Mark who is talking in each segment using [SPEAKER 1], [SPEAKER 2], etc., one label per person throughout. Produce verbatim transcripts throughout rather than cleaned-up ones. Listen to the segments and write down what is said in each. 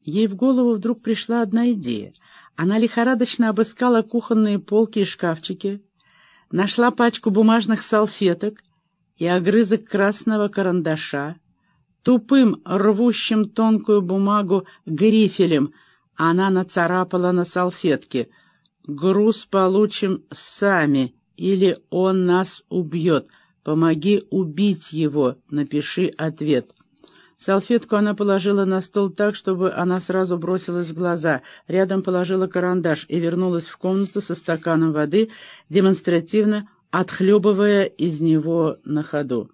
[SPEAKER 1] Ей в голову вдруг пришла одна идея. Она лихорадочно обыскала кухонные полки и шкафчики, нашла пачку бумажных салфеток и огрызок красного карандаша. Тупым, рвущим тонкую бумагу грифелем она нацарапала на салфетке: «Груз получим сами, или он нас убьет. Помоги убить его, напиши ответ». Салфетку она положила на стол так, чтобы она сразу бросилась в глаза. Рядом положила карандаш и вернулась в комнату со стаканом воды, демонстративно отхлебывая из него на ходу.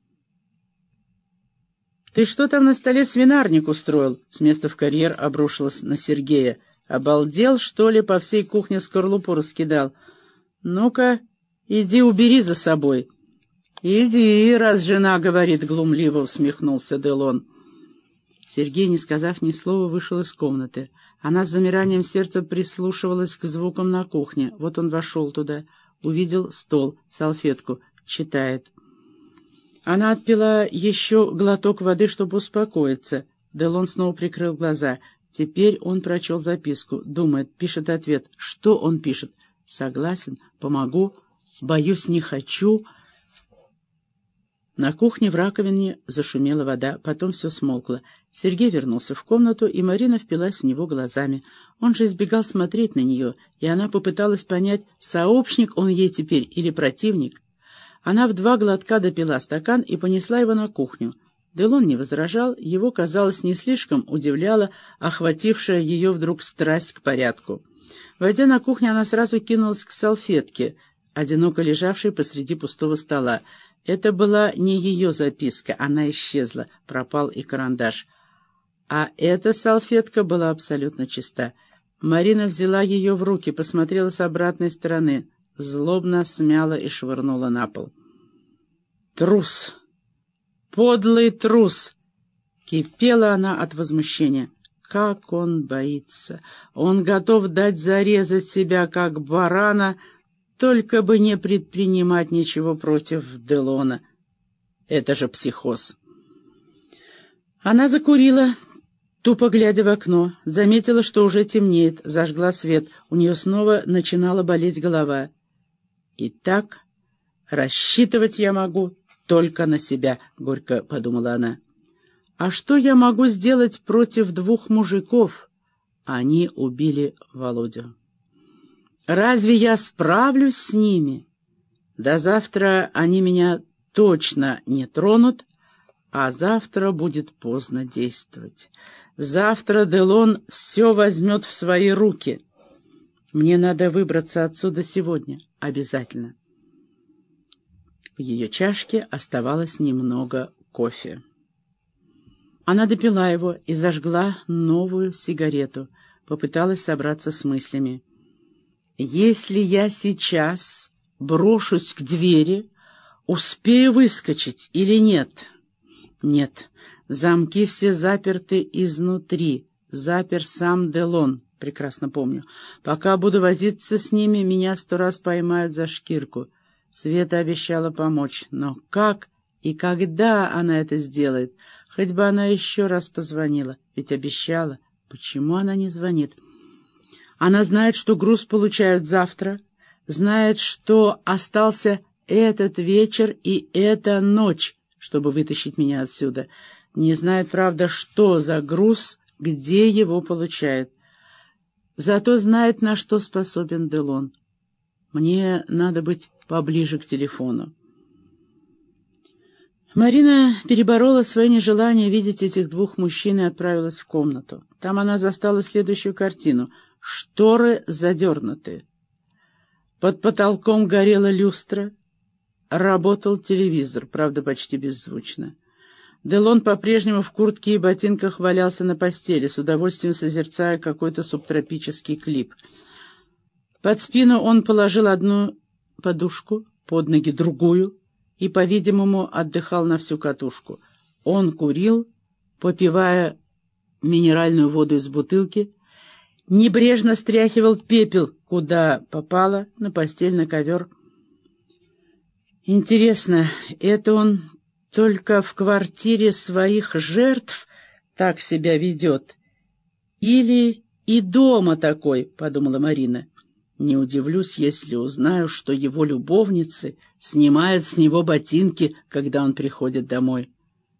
[SPEAKER 1] «Ты что там на столе свинарник устроил?» С места в карьер обрушилась на Сергея. «Обалдел, что ли, по всей кухне скорлупу раскидал? Ну-ка, иди убери за собой». «Иди, раз жена говорит», — глумливо усмехнулся Делон. Сергей, не сказав ни слова, вышел из комнаты. Она с замиранием сердца прислушивалась к звукам на кухне. Вот он вошел туда, увидел стол, салфетку, читает. Она отпила еще глоток воды, чтобы успокоиться. Делон снова прикрыл глаза. Теперь он прочел записку. Думает, пишет ответ. Что он пишет? «Согласен, помогу, боюсь, не хочу». На кухне в раковине зашумела вода, потом все смолкло. Сергей вернулся в комнату, и Марина впилась в него глазами. Он же избегал смотреть на нее, и она попыталась понять, сообщник он ей теперь или противник. Она в два глотка допила стакан и понесла его на кухню. Делон не возражал, его, казалось, не слишком удивляла охватившая ее вдруг страсть к порядку. Войдя на кухню, она сразу кинулась к салфетке, одиноко лежавшей посреди пустого стола. Это была не ее записка, она исчезла, пропал и карандаш. А эта салфетка была абсолютно чиста. Марина взяла ее в руки, посмотрела с обратной стороны, злобно смяла и швырнула на пол. «Трус! Подлый трус!» Кипела она от возмущения. Как он боится! Он готов дать зарезать себя, как барана, только бы не предпринимать ничего против Делона. Это же психоз. Она закурила, тупо глядя в окно, заметила, что уже темнеет, зажгла свет. У нее снова начинала болеть голова. «Итак, рассчитывать я могу только на себя», — горько подумала она. «А что я могу сделать против двух мужиков? Они убили Володю. Разве я справлюсь с ними? До завтра они меня точно не тронут, а завтра будет поздно действовать. Завтра Делон все возьмет в свои руки. Мне надо выбраться отсюда сегодня, обязательно». В ее чашке оставалось немного кофе. Она допила его и зажгла новую сигарету, попыталась собраться с мыслями. «Если я сейчас брошусь к двери, успею выскочить или нет?» «Нет, замки все заперты изнутри, запер сам Делон, прекрасно помню. Пока буду возиться с ними, меня сто раз поймают за шкирку. Света обещала помочь, но как и когда она это сделает? Хоть бы она еще раз позвонила, ведь обещала. Почему она не звонит?» Она знает, что груз получают завтра, знает, что остался этот вечер и эта ночь, чтобы вытащить меня отсюда. Не знает, правда, что за груз, где его получают. Зато знает, на что способен Делон. Мне надо быть поближе к телефону. Марина переборола свое нежелание видеть этих двух мужчин и отправилась в комнату. Там она застала следующую картину. Шторы задернуты. Под потолком горела люстра. Работал телевизор, правда, почти беззвучно. Делон по-прежнему в куртке и ботинках валялся на постели, с удовольствием созерцая какой-то субтропический клип. Под спину он положил одну подушку, под ноги другую, и, по-видимому, отдыхал на всю катушку. Он курил, попивая минеральную воду из бутылки, небрежно стряхивал пепел, куда попало, на постель, на ковер. Интересно, это он только в квартире своих жертв так себя ведет? Или и дома такой, — подумала Марина. Не удивлюсь, если узнаю, что его любовницы снимают с него ботинки, когда он приходит домой.